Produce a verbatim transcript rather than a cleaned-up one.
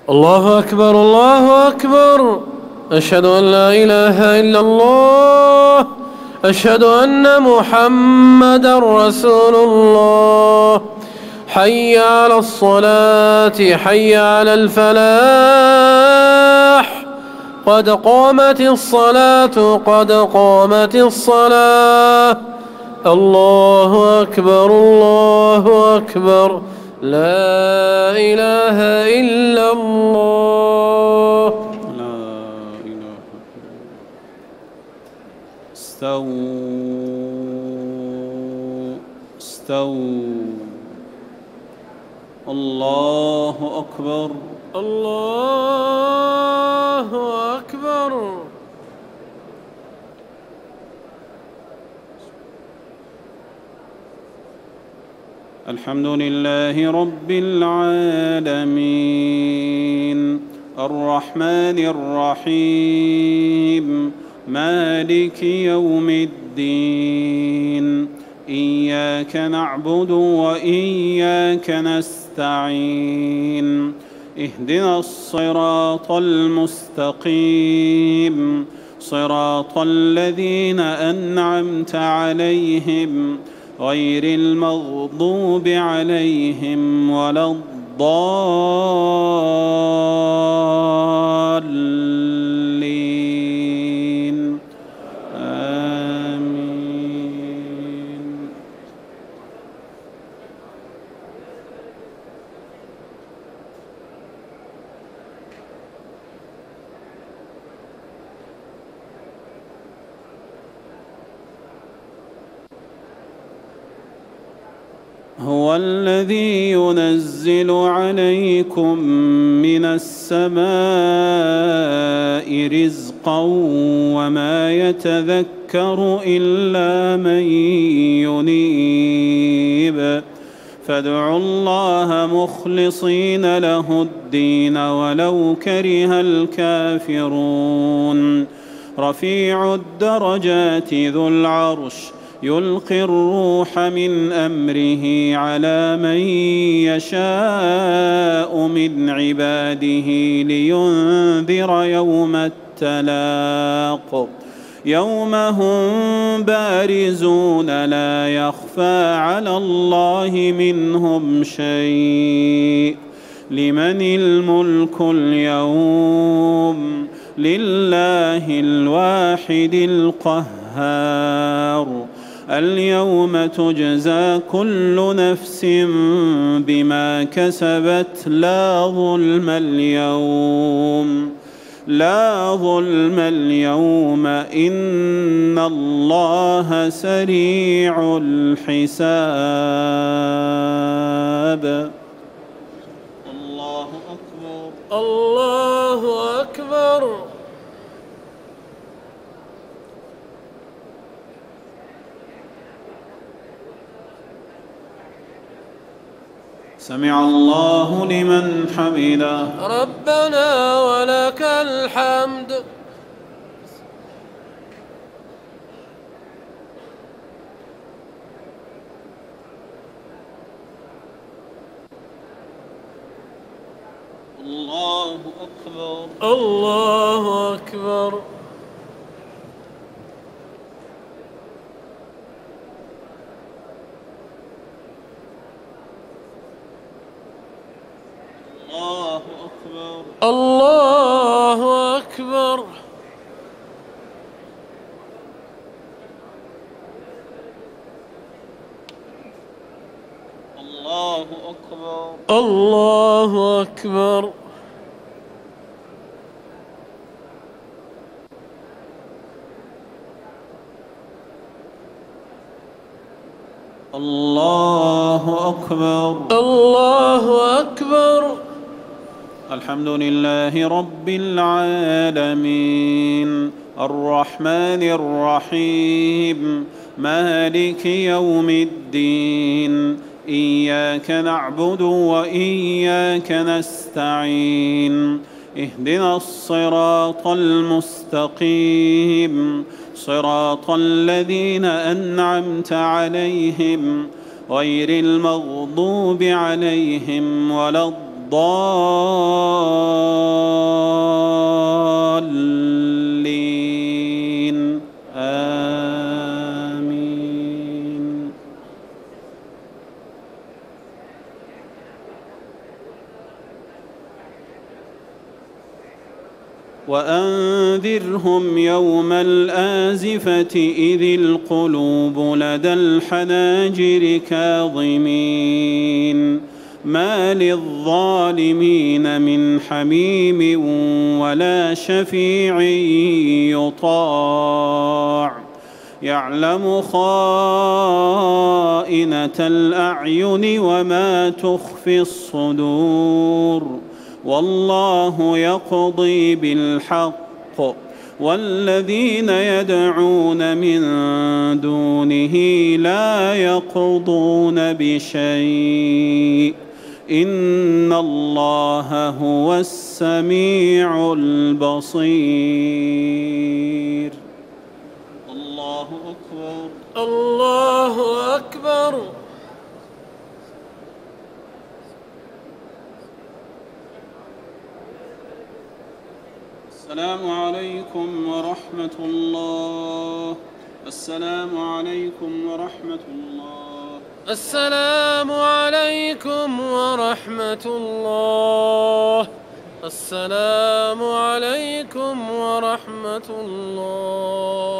الله أكبر الله أكبر. أشهد أن لا إله إلا الله. أشهد أن محمدا رسول الله. حي على الصلاة حي على الفلاح. قد قامت الصلاة قد قامت الصلاة. الله أكبر الله أكبر. لا إله إلا الله. لا إله إلا الله. استووا استووا. الله أكبر الله أكبر. الحمد لله رب العالمين الرحمن الرحيم مالك يوم الدين إياك نعبد وإياك نستعين اهدنا الصراط المستقيم صراط الذين أنعمت عليهم غير المغضوب عليهم ولا الضالين آمين. هو الذي ينزل عليكم من السماء رزقا وما يتذكر إلا من ينيب فادعوا الله مخلصين له الدين ولو كره الكافرون. رفيع الدرجات ذو العرش يلقي الروح من أمره على من يشاء من عباده لينذر يوم التلاق يوم هم بارزون لا يخفى على الله منهم شيء. لمن الملك اليوم لله الواحد القهار. اليوم تجزى كل نفس بما كسبت لا ظلم اليوم لا ظلم اليوم إن الله سريع الحساب. الله أكبر الله أكبر. سمع الله لمن حمده. ربنا ولك الحمد. الله أكبر الله أكبر. الله أكبر الله أكبر. الله أكبر الله أكبر. الله أكبر الله أكبر. الحمد لله رب العالمين الرحمن الرحيم مالك يوم الدين إياك نعبد وإياك نستعين اهدنا الصراط المستقيم صراط الذين أنعمت عليهم غير المغضوب عليهم ولا الضالين وأنذرهم يوم الآزفة إذ القلوب لدى الحناجر كاظمين ما للظالمين من حميم ولا شفيع يطاع يعلم خائنة الأعين وما تخفي الصدور والله يقضي بالحق والذين يدعون من دونه لا يقضون بشيء إن الله هو السميع البصير. الله أكبر. الله أكبر. السلام عليكم ورحمة الله. السلام عليكم ورحمة الله. السلام عليكم ورحمة الله. السلام عليكم ورحمة الله.